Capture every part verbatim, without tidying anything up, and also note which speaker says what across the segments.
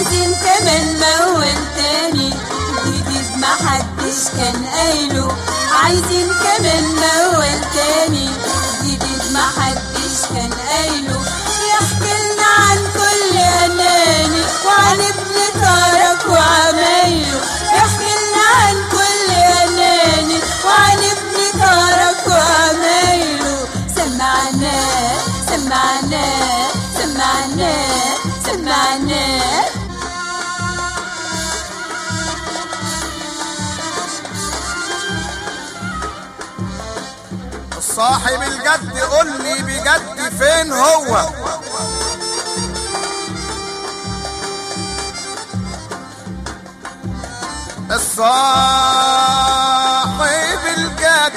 Speaker 1: عايزين كمان موال تاني جديد محدش كان قايله، عايزين كمان موال تاني جديد محدش كان قايله، يحكي لنا عن كل اناني وعن ابن طارق وعمايله، يحكي لنا عن كل اناني وعن ابن طارق وعمايله. سمعناه سمعناه سمعناه سمعناه.
Speaker 2: صاحب الجد قول لي بجد فين هو؟ الصاحب الجد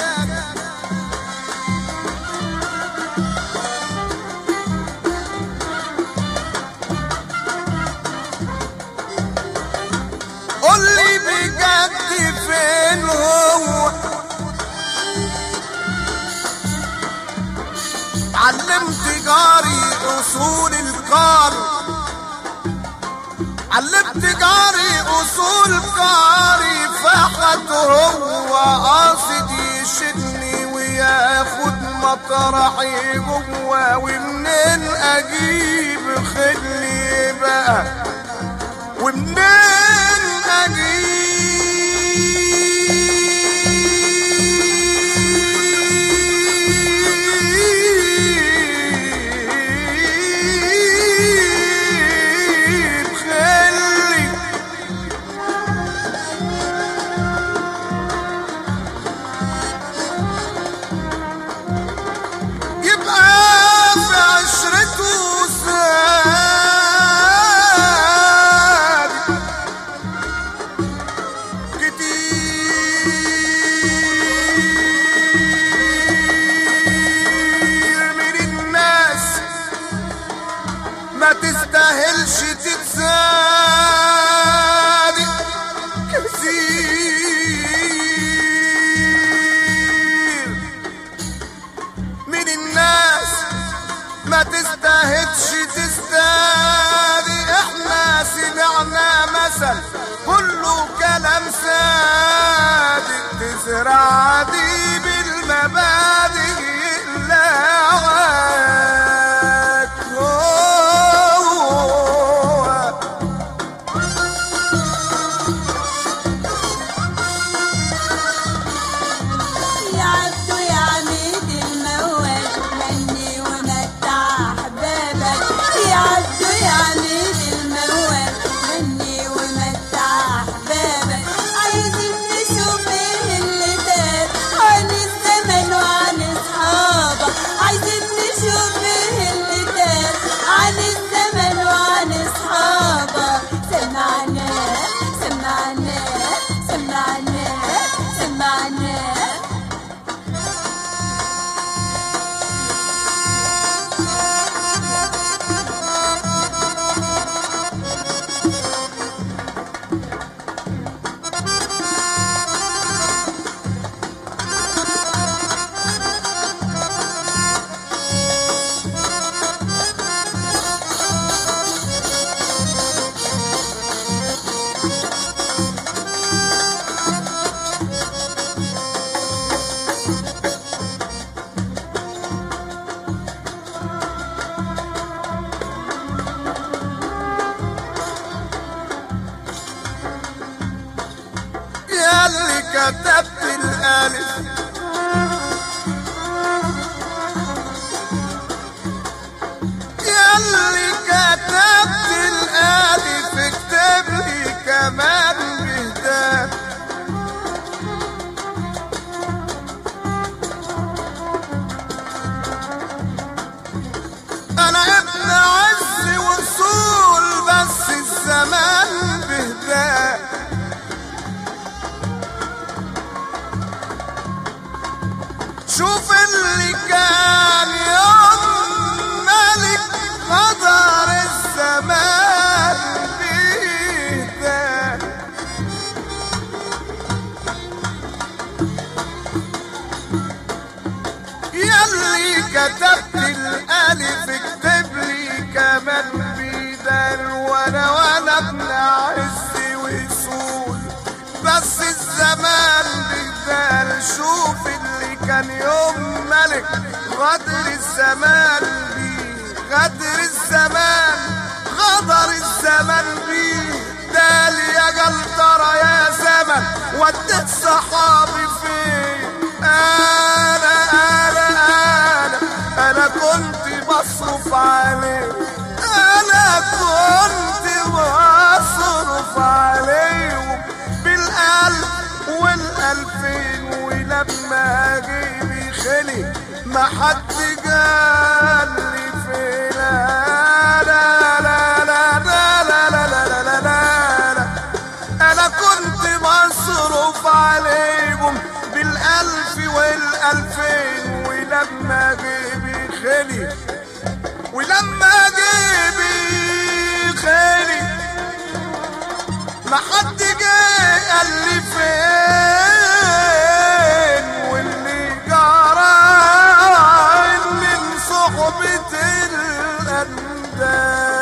Speaker 2: قول لي بجد فين هو؟ علمت جاري اصول القار، علمت جاري اصول قاري، فحد هو قاصد يشدني وياخد مطرحي جوا، ومنين اجيب خلي بقى ومنين اجيب ما تستاهلش تتصادق كتير من الناس، ما تستاهلش تستادق. احنا سمعنا مثل كله كلام صادق، تزرع دي بالمبادئ لا اللي كتبت الالف ياللي كتبت الالف اكتب لي كمان بهداك. انا ابن عز وصول بس الزمان بهداك. وانا ابن عز وصول، بس الزمان بيدال. شوف اللي كان يوم ملك، غدر الزمان بيه، غدر الزمان، غدر الزمان بيه. دال يا جلطرة يا زمن، وديت صحابي فين؟ انا انا انا انا كنت بصرف عليه، انا كنت بصرف عليهم بالالف والالفين، ولما جيبي خلي ما حد قال لي فين. لا لا لا لا لا لا لا لا لا، انا كنت بصرف عليهم بالالف والالفين، ولما جيبي خلي، ولما جيبي خلي ما حد جه قال لي فين. واللي جرى من صحبة الأنداد